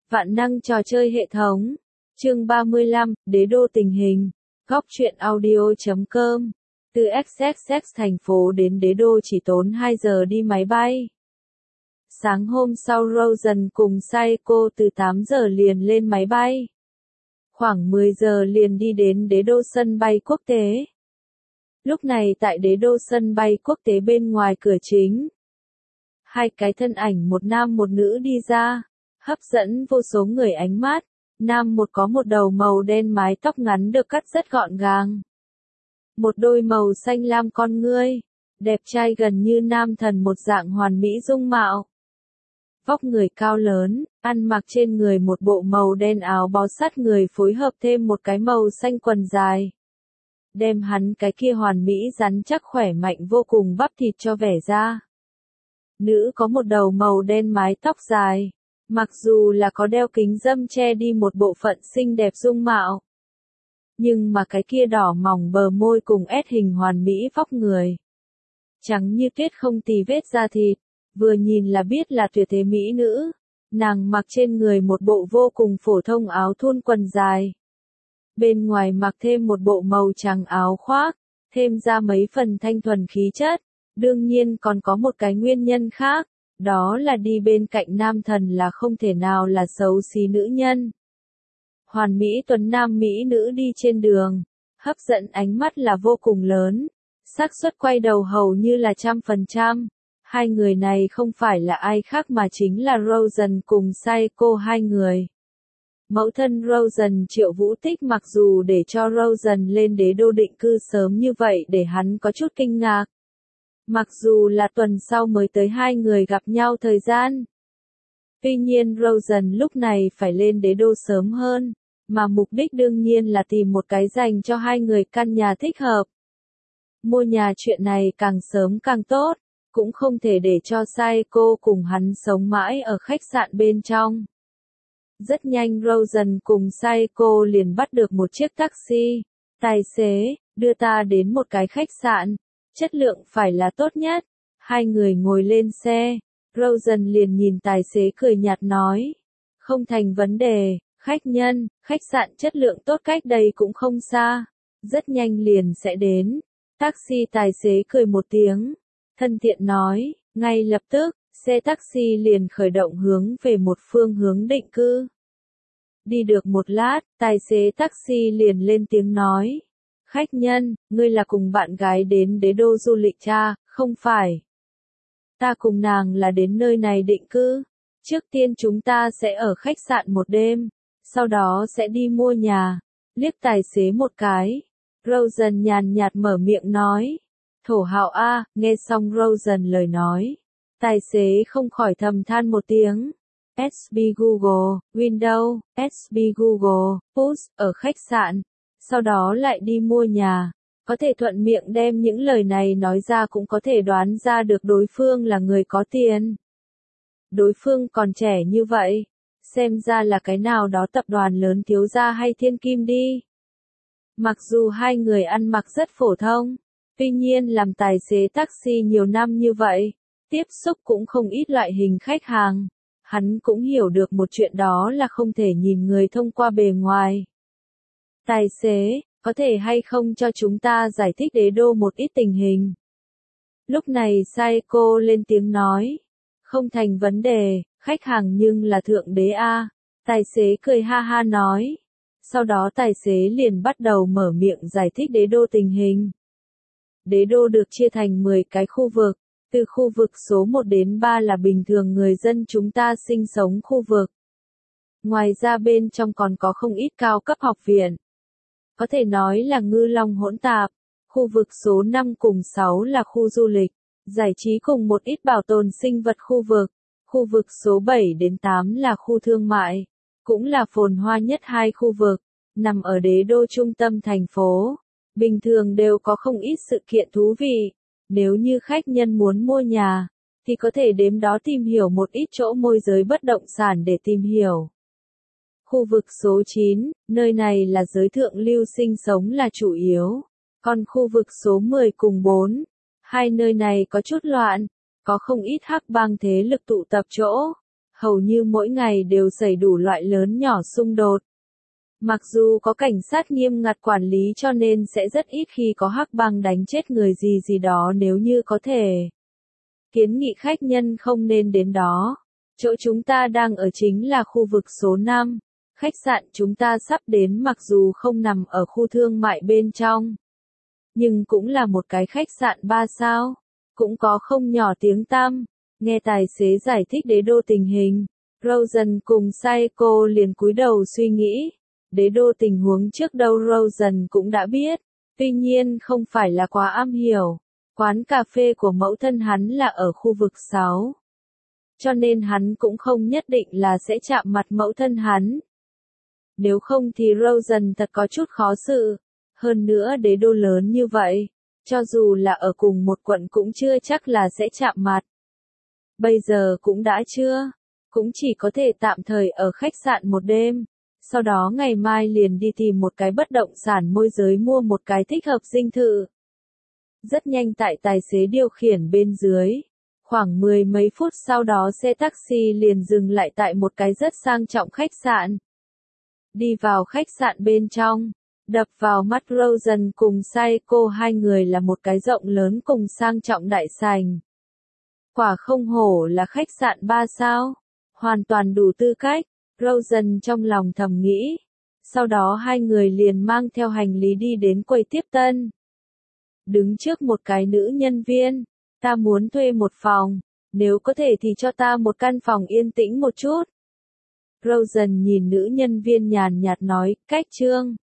Vạn năng trò chơi hệ thống. Chương 35, Đế đô tình hình. Góc truyện audio.com. Từ XXX thành phố đến Đế đô chỉ tốn 2 giờ đi máy bay. Sáng hôm sau Rosen cùng Saeko từ 8 giờ liền lên máy bay. Khoảng 10 giờ liền đi đến Đế đô sân bay quốc tế. Lúc này tại Đế đô sân bay quốc tế bên ngoài cửa chính, hai cái thân ảnh một nam một nữ đi ra, hấp dẫn vô số người ánh mắt. Nam một có một đầu màu đen, mái tóc ngắn được cắt rất gọn gàng. Một đôi màu xanh lam con ngươi, đẹp trai gần như nam thần một dạng hoàn mỹ dung mạo. Vóc người cao lớn, ăn mặc trên người một bộ màu đen áo bó sát người phối hợp thêm một cái màu xanh quần dài, đem hắn cái kia hoàn mỹ rắn chắc khỏe mạnh vô cùng bắp thịt cho vẻ ra. Nữ có một đầu màu đen mái tóc dài, mặc dù là có đeo kính râm che đi một bộ phận xinh đẹp dung mạo, nhưng mà cái kia đỏ mỏng bờ môi cùng S hình hoàn mỹ vóc người, trắng như tuyết không tì vết da thịt, vừa nhìn là biết là tuyệt thế mỹ nữ. Nàng mặc trên người một bộ vô cùng phổ thông áo thun quần dài, bên ngoài mặc thêm một bộ màu trắng áo khoác, thêm ra mấy phần thanh thuần khí chất. Đương nhiên còn có một cái nguyên nhân khác, đó là đi bên cạnh nam thần là không thể nào là xấu xí nữ nhân. Hoàn mỹ tuấn nam mỹ nữ đi trên đường, hấp dẫn ánh mắt là vô cùng lớn, xác suất quay đầu hầu như là 100%. Hai người này không phải là ai khác mà chính là Rosen cùng Saeko hai người. Mẫu thân Rosen Triệu Vũ Tích mặc dù để cho Rosen lên Đế đô định cư sớm như vậy để hắn có chút kinh ngạc. Mặc dù là tuần sau mới tới hai người gặp nhau thời gian. Tuy nhiên Rosen lúc này phải lên Đế đô sớm hơn, mà mục đích đương nhiên là tìm một cái dành cho hai người căn nhà thích hợp. Mua nhà chuyện này càng sớm càng tốt, cũng không thể để cho Saeko cùng hắn sống mãi ở khách sạn bên trong. Rất nhanh Rosen cùng Saeko liền bắt được một chiếc taxi. Tài xế, đưa ta đến một cái khách sạn, chất lượng phải là tốt nhất. Hai người ngồi lên xe, Rosen liền nhìn tài xế cười nhạt nói, không thành vấn đề, khách nhân, khách sạn chất lượng tốt cách đây cũng không xa, rất nhanh liền sẽ đến. Taxi tài xế cười một tiếng, thân thiện nói, ngay lập tức, xe taxi liền khởi động hướng về một phương hướng định cư. Đi được một lát, tài xế taxi liền lên tiếng nói, khách nhân, ngươi là cùng bạn gái đến Đế đô du lịch cha, không phải? Ta cùng nàng là đến nơi này định cư. Trước tiên chúng ta sẽ ở khách sạn một đêm, sau đó sẽ đi mua nhà. Liếc tài xế một cái, Rosen nhàn nhạt mở miệng nói. Thổ hào a, nghe xong Rosen lời nói, tài xế không khỏi thầm than một tiếng. SB Google, Windows, SB Google, Push, ở khách sạn, sau đó lại đi mua nhà. Có thể thuận miệng đem những lời này nói ra cũng có thể đoán ra được đối phương là người có tiền. Đối phương còn trẻ như vậy, xem ra là cái nào đó tập đoàn lớn thiếu gia hay thiên kim đi. Mặc dù hai người ăn mặc rất phổ thông, tuy nhiên làm tài xế taxi nhiều năm như vậy, tiếp xúc cũng không ít loại hình khách hàng. Hắn cũng hiểu được một chuyện, đó là không thể nhìn người thông qua bề ngoài. Tài xế, có thể hay không cho chúng ta giải thích Đế đô một ít tình hình? Lúc này Saeko lên tiếng nói. Không thành vấn đề, khách hàng nhưng là thượng đế a. Tài xế cười ha ha nói. Sau đó tài xế liền bắt đầu mở miệng giải thích Đế đô tình hình. Đế đô được chia thành 10 cái khu vực. Từ khu vực số 1 đến 3 là bình thường người dân chúng ta sinh sống khu vực. Ngoài ra bên trong còn có không ít cao cấp học viện. Có thể nói là ngư long hỗn tạp. Khu vực số 5 cùng 6 là khu du lịch, giải trí cùng một ít bảo tồn sinh vật khu vực. Khu vực số 7 đến 8 là khu thương mại, cũng là phồn hoa nhất hai khu vực, nằm ở Đế đô trung tâm thành phố. Bình thường đều có không ít sự kiện thú vị. Nếu như khách nhân muốn mua nhà, thì có thể đến đó tìm hiểu một ít chỗ môi giới bất động sản để tìm hiểu. Khu vực số 9, nơi này là giới thượng lưu sinh sống là chủ yếu. Còn khu vực số 10 cùng 4, hai nơi này có chút loạn, có không ít hắc bang thế lực tụ tập chỗ. hầu như mỗi ngày đều xảy đủ loại lớn nhỏ xung đột. Mặc dù có cảnh sát nghiêm ngặt quản lý cho nên sẽ rất ít khi có hắc bang đánh chết người gì đó nếu như có thể. Kiến nghị khách nhân không nên đến đó. Chỗ chúng ta đang ở chính là khu vực số 5. Khách sạn chúng ta sắp đến mặc dù không nằm ở khu thương mại bên trong, nhưng cũng là một cái khách sạn 3 sao, cũng có không nhỏ tiếng tăm. Nghe tài xế giải thích đế đô tình hình, Rosen cùng Saeko liền cúi đầu suy nghĩ. Đế đô tình huống trước đâu Rosen cũng đã biết, tuy nhiên không phải là quá am hiểu. Quán cà phê của mẫu thân hắn là ở khu vực 6. Cho nên hắn cũng không nhất định là sẽ chạm mặt mẫu thân hắn. Nếu không thì Rosen thật có chút khó xử. Hơn nữa đế đô lớn như vậy, cho dù là ở cùng một quận cũng chưa chắc là sẽ chạm mặt. Bây giờ cũng đã chưa, cũng chỉ có thể tạm thời ở khách sạn một đêm. Sau đó ngày mai liền đi tìm một cái bất động sản môi giới mua một cái thích hợp dinh thự. Rất nhanh tại tài xế điều khiển bên dưới. Khoảng 10 mấy phút sau đó xe taxi liền dừng lại tại một cái rất sang trọng khách sạn. Đi vào khách sạn bên trong, đập vào mắt Rosen cùng Saeko hai người là một cái rộng lớn cùng sang trọng đại sảnh. Quả không hổ là khách sạn 3 sao, hoàn toàn đủ tư cách, Rosen trong lòng thầm nghĩ. Sau đó hai người liền mang theo hành lý đi đến quầy tiếp tân. Đứng trước một cái nữ nhân viên, ta muốn thuê một phòng, nếu có thể thì cho ta một căn phòng yên tĩnh một chút. Rosen nhìn nữ nhân viên nhàn nhạt nói, cách trương.